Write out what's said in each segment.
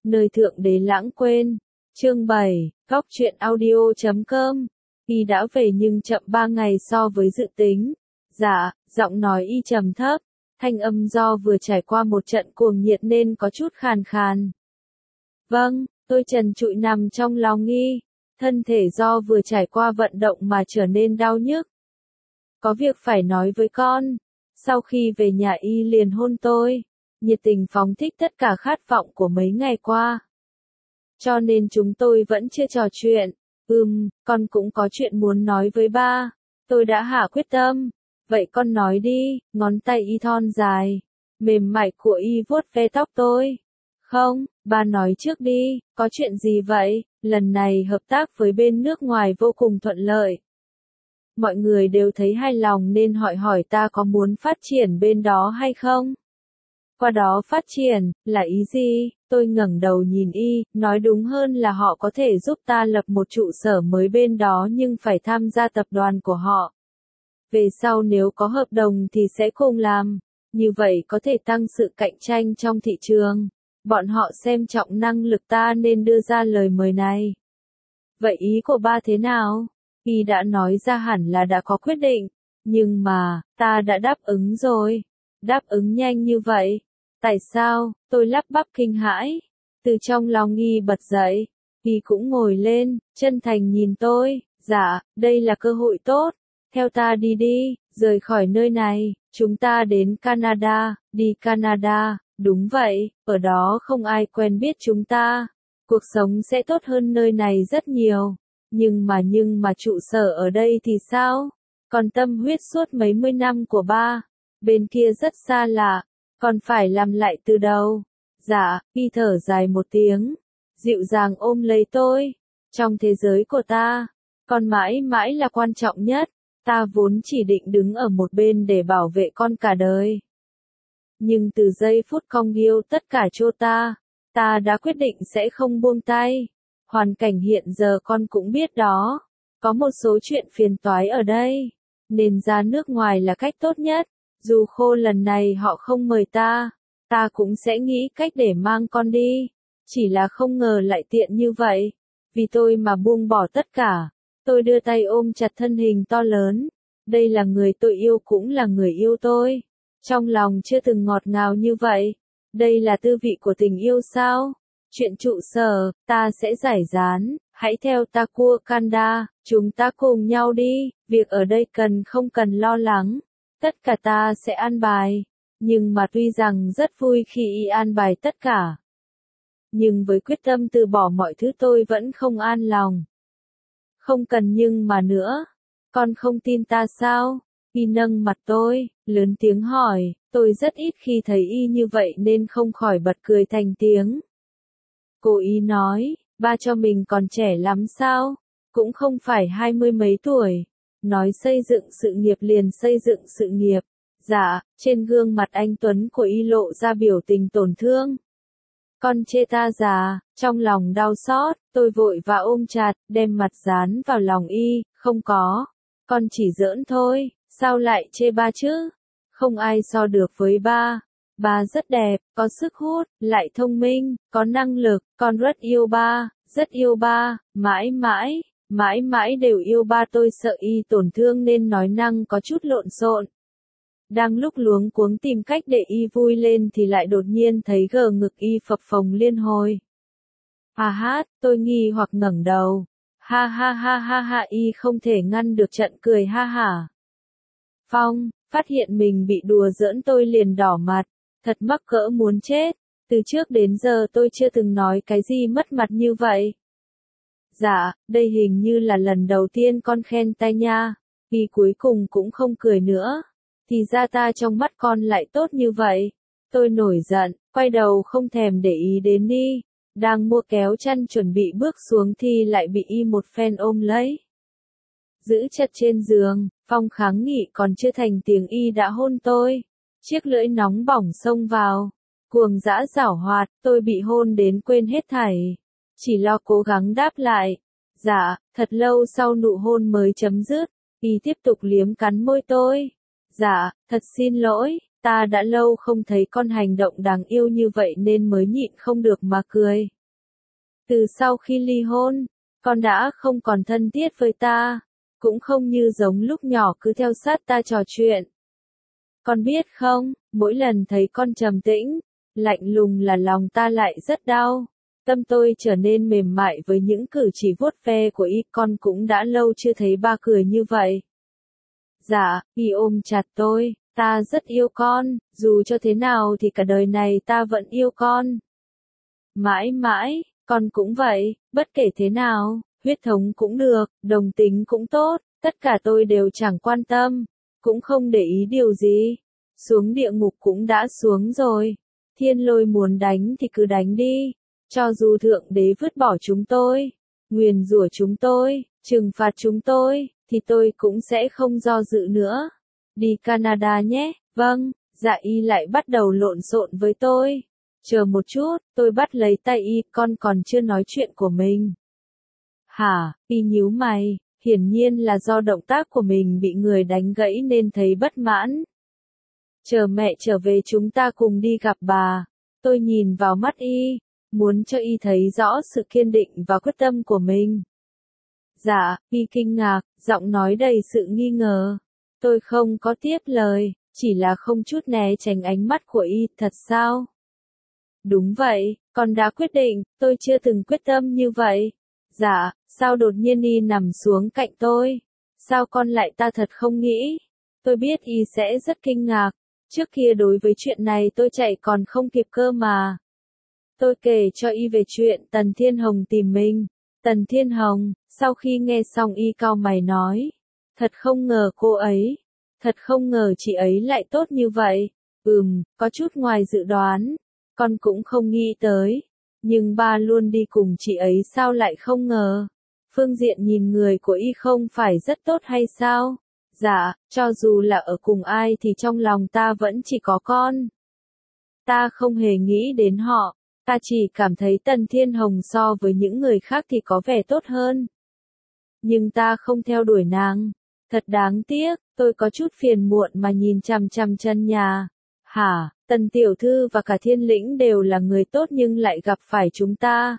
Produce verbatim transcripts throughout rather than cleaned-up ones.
nơi thượng đế lãng quên. Chương bảy, góc truyện audio chấm com. Y đã về nhưng chậm ba ngày so với dự tính. Dạ, giọng nói y trầm thấp, thanh âm do vừa trải qua một trận cuồng nhiệt nên có chút khàn khàn. Vâng, tôi trần trụi nằm trong lòng y, thân thể do vừa trải qua vận động mà trở nên đau nhức. Có việc phải nói với con. Sau khi về nhà y liền hôn tôi, nhiệt tình phóng thích tất cả khát vọng của mấy ngày qua. Cho nên chúng tôi vẫn chưa trò chuyện. Ừm, con cũng có chuyện muốn nói với ba. Tôi đã hạ quyết tâm. Vậy con nói đi. Ngón tay y thon dài, mềm mại của y vuốt ve tóc tôi. Không, ba nói trước đi. Có chuyện gì vậy? Lần này hợp tác với bên nước ngoài vô cùng thuận lợi. Mọi người đều thấy hài lòng nên hỏi hỏi ta có muốn phát triển bên đó hay không? Qua đó phát triển, là ý gì? Tôi ngẩng đầu nhìn y, nói đúng hơn là họ có thể giúp ta lập một trụ sở mới bên đó nhưng phải tham gia tập đoàn của họ. Về sau nếu có hợp đồng thì sẽ cùng làm, như vậy có thể tăng sự cạnh tranh trong thị trường. Bọn họ xem trọng năng lực ta nên đưa ra lời mời này. Vậy ý của ba thế nào? Y đã nói ra hẳn là đã có quyết định, nhưng mà, ta đã đáp ứng rồi. Đáp ứng nhanh như vậy. Tại sao? Tôi lắp bắp kinh hãi. Từ trong lòng y bật dậy. Y cũng ngồi lên, chân thành nhìn tôi. Dạ, đây là cơ hội tốt. Theo ta đi đi, rời khỏi nơi này. Chúng ta đến Canada. Đi Canada, đúng vậy, ở đó không ai quen biết chúng ta. Cuộc sống sẽ tốt hơn nơi này rất nhiều. Nhưng mà nhưng mà trụ sở ở đây thì sao? Còn tâm huyết suốt mấy mươi năm của ba. Bên kia rất xa lạ. Còn phải làm lại từ đầu. Dạ, y thở dài một tiếng. Dịu dàng ôm lấy tôi. Trong thế giới của ta, con mãi mãi là quan trọng nhất. Ta vốn chỉ định đứng ở một bên để bảo vệ con cả đời. Nhưng từ giây phút con yêu tất cả cho ta, ta đã quyết định sẽ không buông tay. Hoàn cảnh hiện giờ con cũng biết đó. Có một số chuyện phiền toái ở đây. Nên ra nước ngoài là cách tốt nhất. Dù khô lần này họ không mời ta, ta cũng sẽ nghĩ cách để mang con đi. Chỉ là không ngờ lại tiện như vậy. Vì tôi mà buông bỏ tất cả. Tôi đưa tay ôm chặt thân hình to lớn. Đây là người tôi yêu cũng là người yêu tôi. Trong lòng chưa từng ngọt ngào như vậy. Đây là tư vị của tình yêu sao? Chuyện trụ sở, ta sẽ giải dán. Hãy theo ta cua Canada. Chúng ta cùng nhau đi. Việc ở đây cần không cần lo lắng. Tất cả ta sẽ an bài. Nhưng mà tuy rằng rất vui khi y an bài tất cả. Nhưng với quyết tâm từ bỏ mọi thứ tôi vẫn không an lòng. Không cần nhưng mà nữa. Con không tin ta sao? Y nâng mặt tôi, lớn tiếng hỏi. Tôi rất ít khi thấy y như vậy nên không khỏi bật cười thành tiếng. Cô ý nói, ba cho mình còn trẻ lắm sao? Cũng không phải hai mươi mấy tuổi. Nói xây dựng sự nghiệp liền xây dựng sự nghiệp. Dạ, trên gương mặt anh Tuấn của y lộ ra biểu tình tổn thương. Con chê ta già, trong lòng đau xót, tôi vội và ôm chặt, đem mặt dán vào lòng y, không có. Con chỉ giỡn thôi, sao lại chê ba chứ? Không ai so được với ba. Ba rất đẹp, có sức hút, lại thông minh, có năng lực, con rất yêu ba, rất yêu ba, mãi mãi. Mãi mãi đều yêu ba. Tôi sợ y tổn thương nên nói năng có chút lộn xộn. Đang lúc luống cuống tìm cách để y vui lên thì lại đột nhiên thấy gờ ngực y phập phồng liên hồi. À hát, tôi nghi hoặc ngẩng đầu. Ha ha ha ha ha, y không thể ngăn được trận cười ha hả. Phong, phát hiện mình bị đùa giỡn tôi liền đỏ mặt. Thật mắc cỡ muốn chết. Từ trước đến giờ tôi chưa từng nói cái gì mất mặt như vậy. Dạ, đây hình như là lần đầu tiên con khen tay nha. Vì cuối cùng cũng không cười nữa. Thì ra ta trong mắt con lại tốt như vậy. Tôi nổi giận, quay đầu không thèm để ý đến y. Đang mua kéo chăn chuẩn bị bước xuống thì lại bị y một phen ôm lấy. Giữ chặt trên giường, Phong kháng nghị còn chưa thành tiếng y đã hôn tôi. Chiếc lưỡi nóng bỏng xông vào. Cuồng dã giảo hoạt, tôi bị hôn đến quên hết thảy. Chỉ lo cố gắng đáp lại. Dạ, thật lâu sau nụ hôn mới chấm dứt. Y tiếp tục liếm cắn môi tôi. Dạ, thật xin lỗi, ta đã lâu không thấy con hành động đáng yêu như vậy nên mới nhịn không được mà cười. Từ sau khi ly hôn, con đã không còn thân thiết với ta, cũng không như giống lúc nhỏ cứ theo sát ta trò chuyện. Con biết không, mỗi lần thấy con trầm tĩnh, lạnh lùng là lòng ta lại rất đau. Tâm tôi trở nên mềm mại với những cử chỉ vuốt ve của y, con cũng đã lâu chưa thấy ba cười như vậy. Dạ, y ôm chặt tôi, ta rất yêu con, dù cho thế nào thì cả đời này ta vẫn yêu con. Mãi mãi, con cũng vậy, bất kể thế nào, huyết thống cũng được, đồng tính cũng tốt, tất cả tôi đều chẳng quan tâm, cũng không để ý điều gì. Xuống địa ngục cũng đã xuống rồi, thiên lôi muốn đánh thì cứ đánh đi. Cho dù thượng đế vứt bỏ chúng tôi, nguyền rủa chúng tôi, trừng phạt chúng tôi, thì tôi cũng sẽ không do dự nữa. Đi Canada nhé, vâng, dạ y lại bắt đầu lộn xộn với tôi. Chờ một chút, tôi bắt lấy tay y, con còn chưa nói chuyện của mình. Hả, y nhíu mày, hiển nhiên là do động tác của mình bị người đánh gãy nên thấy bất mãn. Chờ mẹ trở về chúng ta cùng đi gặp bà. Tôi nhìn vào mắt y, muốn cho y thấy rõ sự kiên định và quyết tâm của mình. Dạ, y kinh ngạc, giọng nói đầy sự nghi ngờ. Tôi không có tiếp lời, chỉ là không chút né tránh ánh mắt của y, thật sao? Đúng vậy, con đã quyết định, tôi chưa từng quyết tâm như vậy. Dạ, sao đột nhiên y nằm xuống cạnh tôi? Sao con lại ta thật không nghĩ? Tôi biết y sẽ rất kinh ngạc, trước kia đối với chuyện này tôi chạy còn không kịp cơ mà. Tôi kể cho y về chuyện Tần Thiên Hồng tìm mình. Tần Thiên Hồng, sau khi nghe xong y cau mày nói. Thật không ngờ cô ấy, thật không ngờ chị ấy lại tốt như vậy. Ừm, có chút ngoài dự đoán, con cũng không nghĩ tới. Nhưng ba luôn đi cùng chị ấy sao lại không ngờ. Phương diện nhìn người của y không phải rất tốt hay sao? Dạ, cho dù là ở cùng ai thì trong lòng ta vẫn chỉ có con. Ta không hề nghĩ đến họ. Ta chỉ cảm thấy Tần Thiên Hồng so với những người khác thì có vẻ tốt hơn. Nhưng ta không theo đuổi nàng. Thật đáng tiếc, tôi có chút phiền muộn mà nhìn chằm chằm chân nhà. Hả, Tần Tiểu Thư và cả Thiên Lĩnh đều là người tốt nhưng lại gặp phải chúng ta.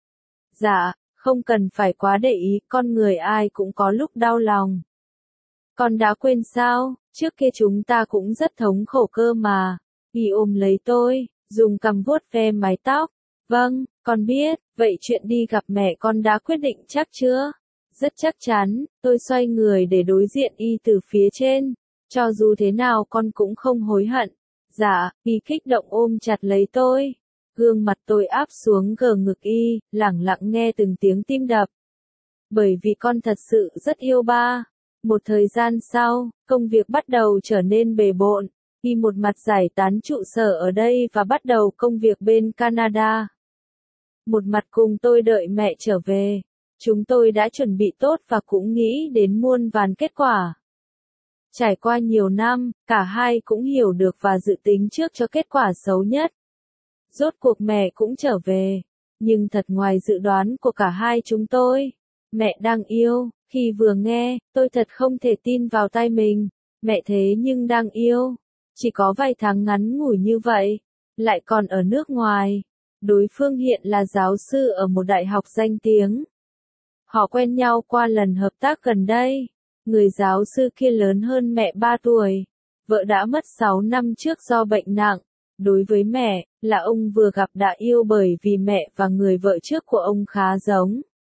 Dạ, không cần phải quá để ý, con người ai cũng có lúc đau lòng. Con đã quên sao, trước kia chúng ta cũng rất thống khổ cơ mà. Y ôm lấy tôi, dùng cằm vuốt ve mái tóc. Vâng, con biết, vậy chuyện đi gặp mẹ con đã quyết định chắc chưa? Rất chắc chắn, tôi xoay người để đối diện y từ phía trên. Cho dù thế nào con cũng không hối hận. Dạ, y kích động ôm chặt lấy tôi. Gương mặt tôi áp xuống gờ ngực y, lẳng lặng nghe từng tiếng tim đập. Bởi vì con thật sự rất yêu ba. Một thời gian sau, công việc bắt đầu trở nên bề bộn. Y một mặt giải tán trụ sở ở đây và bắt đầu công việc bên Canada. Một mặt cùng tôi đợi mẹ trở về. Chúng tôi đã chuẩn bị tốt và cũng nghĩ đến muôn vàn kết quả. Trải qua nhiều năm, cả hai cũng hiểu được và dự tính trước cho kết quả xấu nhất. Rốt cuộc mẹ cũng trở về. Nhưng thật ngoài dự đoán của cả hai chúng tôi. Mẹ đang yêu, khi vừa nghe, tôi thật không thể tin vào tai mình. Mẹ thế nhưng đang yêu. Chỉ có vài tháng ngắn ngủi như vậy. Lại còn ở nước ngoài. Đối phương hiện là giáo sư ở một đại học danh tiếng. Họ quen nhau qua lần hợp tác gần đây. Người giáo sư kia lớn hơn mẹ ba tuổi. Vợ đã mất sáu năm trước do bệnh nặng. Đối với mẹ, là ông vừa gặp đã yêu bởi vì mẹ và người vợ trước của ông khá giống.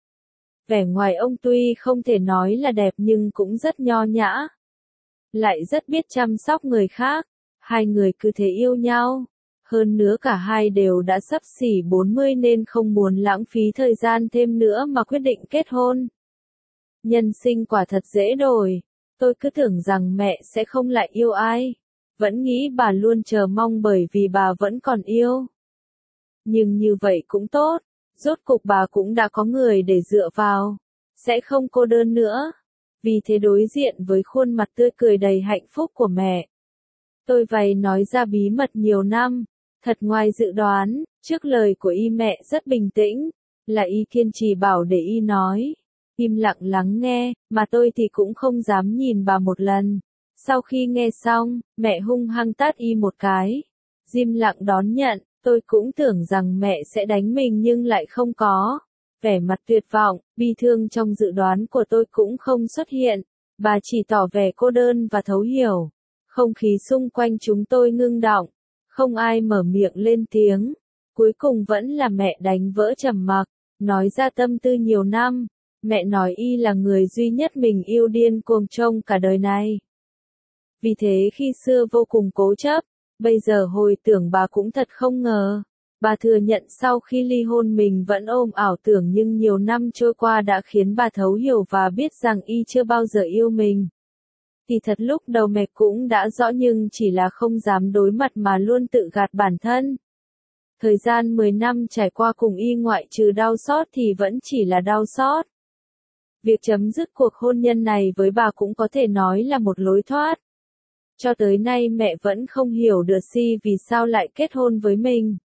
Vẻ ngoài ông tuy không thể nói là đẹp nhưng cũng rất nho nhã. Lại rất biết chăm sóc người khác. Hai người cứ thế yêu nhau. Hơn nữa cả hai đều đã sắp xỉ bốn mươi nên không muốn lãng phí thời gian thêm nữa mà quyết định kết hôn. Nhân sinh quả thật dễ đổi. Tôi cứ tưởng rằng mẹ sẽ không lại yêu ai. Vẫn nghĩ bà luôn chờ mong bởi vì bà vẫn còn yêu. Nhưng như vậy cũng tốt. Rốt cục bà cũng đã có người để dựa vào. Sẽ không cô đơn nữa. Vì thế đối diện với khuôn mặt tươi cười đầy hạnh phúc của mẹ. Tôi vầy nói ra bí mật nhiều năm. Thật ngoài dự đoán, trước lời của y mẹ rất bình tĩnh. Là y kiên trì bảo để y nói. Im lặng lắng nghe, mà tôi thì cũng không dám nhìn bà một lần. Sau khi nghe xong, mẹ hung hăng tát y một cái. Im lặng đón nhận, Tôi cũng tưởng rằng mẹ sẽ đánh mình nhưng lại không có. Vẻ mặt tuyệt vọng, bi thương trong dự đoán của tôi cũng không xuất hiện. Bà chỉ tỏ vẻ cô đơn và thấu hiểu. Không khí xung quanh chúng tôi ngưng đọng. Không ai mở miệng lên tiếng. Cuối cùng vẫn là mẹ đánh vỡ trầm mặc. Nói ra tâm tư nhiều năm. Mẹ nói y là người duy nhất mình yêu điên cuồng trong cả đời này. Vì thế khi xưa vô cùng cố chấp. Bây giờ hồi tưởng bà cũng thật không ngờ. Bà thừa nhận sau khi ly hôn mình vẫn ôm ảo tưởng nhưng nhiều năm trôi qua đã khiến bà thấu hiểu và biết rằng y chưa bao giờ yêu mình. Thì thật lúc đầu mẹ cũng đã rõ nhưng chỉ là không dám đối mặt mà luôn tự gạt bản thân. Thời gian mười năm trải qua cùng y ngoại trừ đau xót thì vẫn chỉ là đau xót. Việc chấm dứt cuộc hôn nhân này với bà cũng có thể nói là một lối thoát. Cho tới nay mẹ vẫn không hiểu được si vì sao lại kết hôn với mình.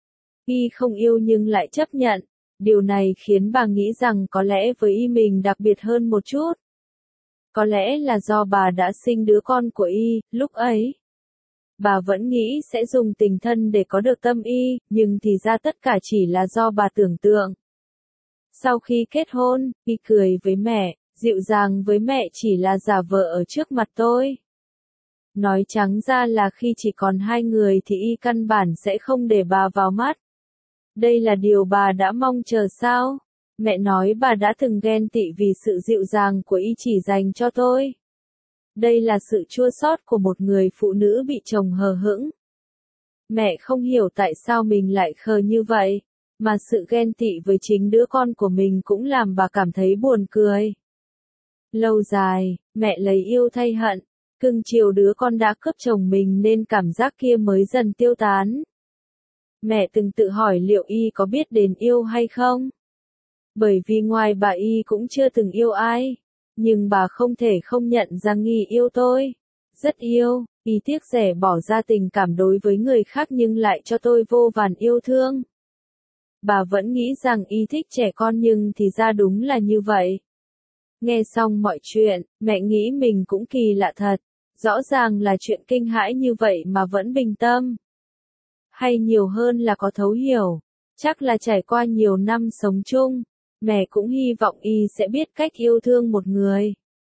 Y không yêu nhưng lại chấp nhận. Điều này khiến bà nghĩ rằng có lẽ với y mình đặc biệt hơn một chút. Có lẽ là do bà đã sinh đứa con của y, lúc ấy. Bà vẫn nghĩ sẽ dùng tình thân để có được tâm y, nhưng thì ra tất cả chỉ là do bà tưởng tượng. Sau khi kết hôn, y cười với mẹ, dịu dàng với mẹ chỉ là giả vờ ở trước mặt tôi. Nói trắng ra là khi chỉ còn hai người thì y căn bản sẽ không để bà vào mắt. Đây là điều bà đã mong chờ sao? Mẹ nói bà đã từng ghen tị vì sự dịu dàng của y chỉ dành cho tôi. Đây là sự chua xót của một người phụ nữ bị chồng hờ hững. Mẹ không hiểu tại sao mình lại khờ như vậy, mà sự ghen tị với chính đứa con của mình cũng làm bà cảm thấy buồn cười. Lâu dài, mẹ lấy yêu thay hận, cưng chiều đứa con đã cướp chồng mình nên cảm giác kia mới dần tiêu tán. Mẹ từng tự hỏi liệu y có biết đến yêu hay không? Bởi vì ngoài bà y cũng chưa từng yêu ai. Nhưng bà không thể không nhận rằng y yêu tôi. Rất yêu, y tiếc rẻ bỏ ra tình cảm đối với người khác nhưng lại cho tôi vô vàn yêu thương. Bà vẫn nghĩ rằng y thích trẻ con nhưng thì ra đúng là như vậy. Nghe xong mọi chuyện, mẹ nghĩ mình cũng kỳ lạ thật. Rõ ràng là chuyện kinh hãi như vậy mà vẫn bình tâm. Hay nhiều hơn là có thấu hiểu. Chắc là trải qua nhiều năm sống chung. Mẹ cũng hy vọng y sẽ biết cách yêu thương một người.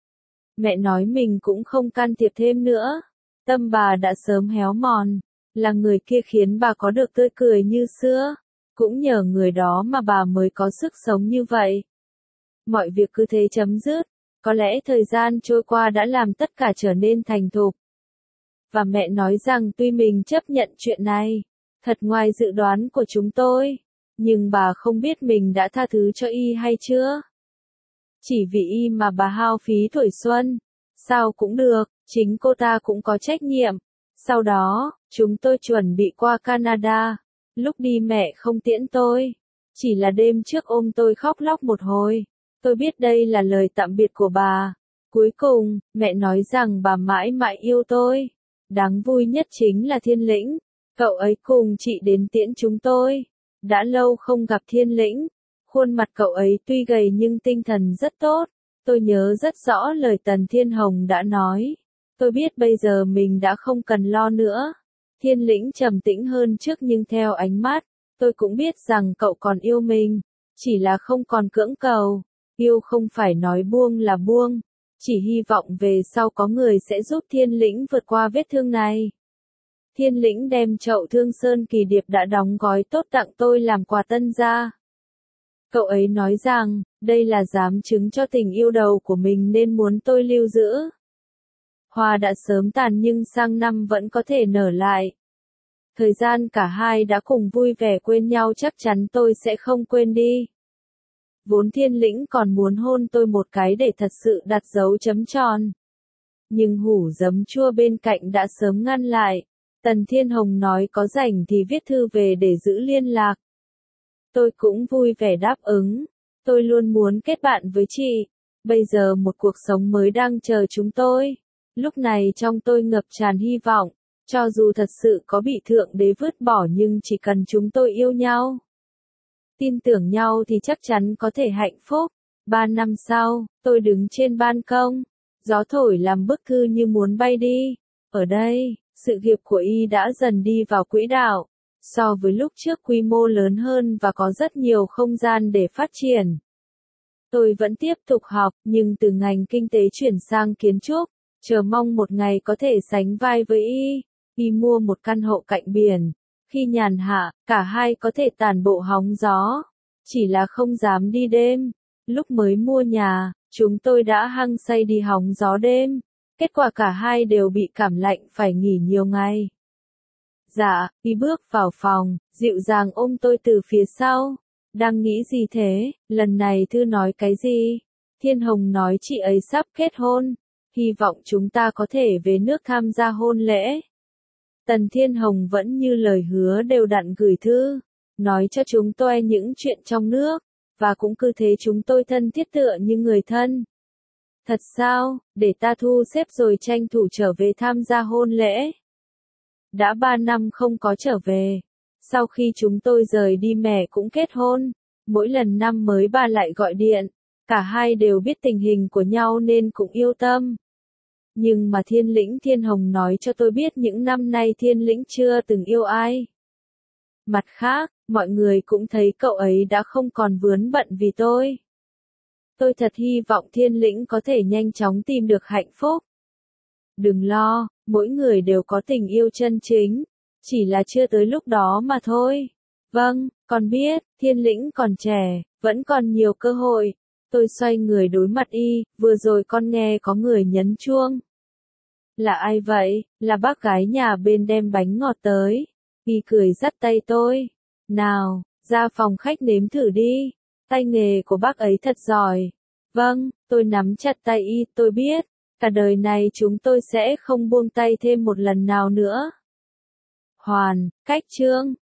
Mẹ nói mình cũng không can thiệp thêm nữa. Tâm bà đã sớm héo mòn. Là người kia khiến bà có được tươi cười như xưa. Cũng nhờ người đó mà bà mới có sức sống như vậy. Mọi việc cứ thế chấm dứt. Có lẽ thời gian trôi qua đã làm tất cả trở nên thành thục. Và mẹ nói rằng tuy mình chấp nhận chuyện này, thật ngoài dự đoán của chúng tôi. Nhưng bà không biết mình đã tha thứ cho y hay chưa. Chỉ vì y mà bà hao phí tuổi xuân. Sao cũng được, chính cô ta cũng có trách nhiệm. Sau đó, chúng tôi chuẩn bị qua Canada. Lúc đi mẹ không tiễn tôi. Chỉ là đêm trước ôm tôi khóc lóc một hồi. Tôi biết đây là lời tạm biệt của bà. Cuối cùng, mẹ nói rằng bà mãi mãi yêu tôi. Đáng vui nhất chính là Thiên Lĩnh. Cậu ấy cùng chị đến tiễn chúng tôi. Đã lâu không gặp Thiên Lĩnh. Khuôn mặt cậu ấy tuy gầy nhưng tinh thần rất tốt. Tôi nhớ rất rõ lời Tần Thiên Hồng đã nói. Tôi biết bây giờ mình đã không cần lo nữa. Thiên Lĩnh trầm tĩnh hơn trước nhưng theo ánh mắt, tôi cũng biết rằng cậu còn yêu mình. Chỉ là không còn cưỡng cầu. Yêu không phải nói buông là buông. Chỉ hy vọng về sau có người sẽ giúp Thiên Lĩnh vượt qua vết thương này. Thiên Lĩnh đem chậu Thương Sơn Kỳ Điệp đã đóng gói tốt tặng tôi làm quà tân gia. Cậu ấy nói rằng, đây là giám chứng cho tình yêu đầu của mình nên muốn tôi lưu giữ. Hoa đã sớm tàn nhưng sang năm vẫn có thể nở lại. Thời gian cả hai đã cùng vui vẻ quên nhau chắc chắn tôi sẽ không quên đi. Vốn Thiên Lĩnh còn muốn hôn tôi một cái để thật sự đặt dấu chấm tròn. Nhưng hủ giấm chua bên cạnh đã sớm ngăn lại. Tần Thiên Hồng nói có rảnh thì viết thư về để giữ liên lạc. Tôi cũng vui vẻ đáp ứng. Tôi luôn muốn kết bạn với chị. Bây giờ một cuộc sống mới đang chờ chúng tôi. Lúc này trong tôi ngập tràn hy vọng. Cho dù thật sự có bị Thượng Đế vứt bỏ nhưng chỉ cần chúng tôi yêu nhau. Tin tưởng nhau thì chắc chắn có thể hạnh phúc. Ba năm sau, tôi đứng trên ban công. Gió thổi làm bức thư như muốn bay đi. Ở đây, sự nghiệp của y đã dần đi vào quỹ đạo. so với lúc trước quy mô lớn hơn và có rất nhiều không gian để phát triển. Tôi vẫn tiếp tục học, nhưng từ ngành kinh tế chuyển sang kiến trúc, chờ mong một ngày có thể sánh vai với y. Y mua một căn hộ cạnh biển. Khi nhàn hạ, cả hai có thể tản bộ hóng gió. Chỉ là không dám đi đêm. Lúc mới mua nhà, chúng tôi đã hăng say đi hóng gió đêm. Kết quả cả hai đều bị cảm lạnh phải nghỉ nhiều ngày. Dạ, Y bước vào phòng, dịu dàng ôm tôi từ phía sau. Đang nghĩ gì thế, lần này Thư nói cái gì? Thiên Hồng nói chị ấy sắp kết hôn. Hy vọng chúng ta có thể về nước tham gia hôn lễ. Tần Thiên Hồng vẫn như lời hứa đều đặn gửi thư, nói cho chúng tôi những chuyện trong nước, và cũng cứ thế chúng tôi thân thiết tựa như người thân. Thật sao, để ta thu xếp rồi tranh thủ trở về tham gia hôn lễ. Đã ba năm không có trở về. Sau khi chúng tôi rời đi mẹ cũng kết hôn. Mỗi lần năm mới bà lại gọi điện. Cả hai đều biết tình hình của nhau nên cũng yêu tâm. Nhưng mà Thiên Lĩnh Thiên Hồng nói cho tôi biết những năm nay Thiên Lĩnh chưa từng yêu ai. Mặt khác, mọi người cũng thấy cậu ấy đã không còn vướng bận vì tôi. Tôi thật hy vọng Thiên Lĩnh có thể nhanh chóng tìm được hạnh phúc. Đừng lo, mỗi người đều có tình yêu chân chính, chỉ là chưa tới lúc đó mà thôi. Vâng, con biết, Thiên Lĩnh còn trẻ, vẫn còn nhiều cơ hội. Tôi xoay người đối mặt y, vừa rồi con nghe có người nhấn chuông. Là ai vậy? Là bác gái nhà bên đem bánh ngọt tới. Y cười dắt tay tôi. Nào, ra phòng khách nếm thử đi. Tay nghề của bác ấy thật giỏi. Vâng, tôi nắm chặt tay y, tôi biết. Cả đời này chúng tôi sẽ không buông tay thêm một lần nào nữa. Hoàn, cách chương.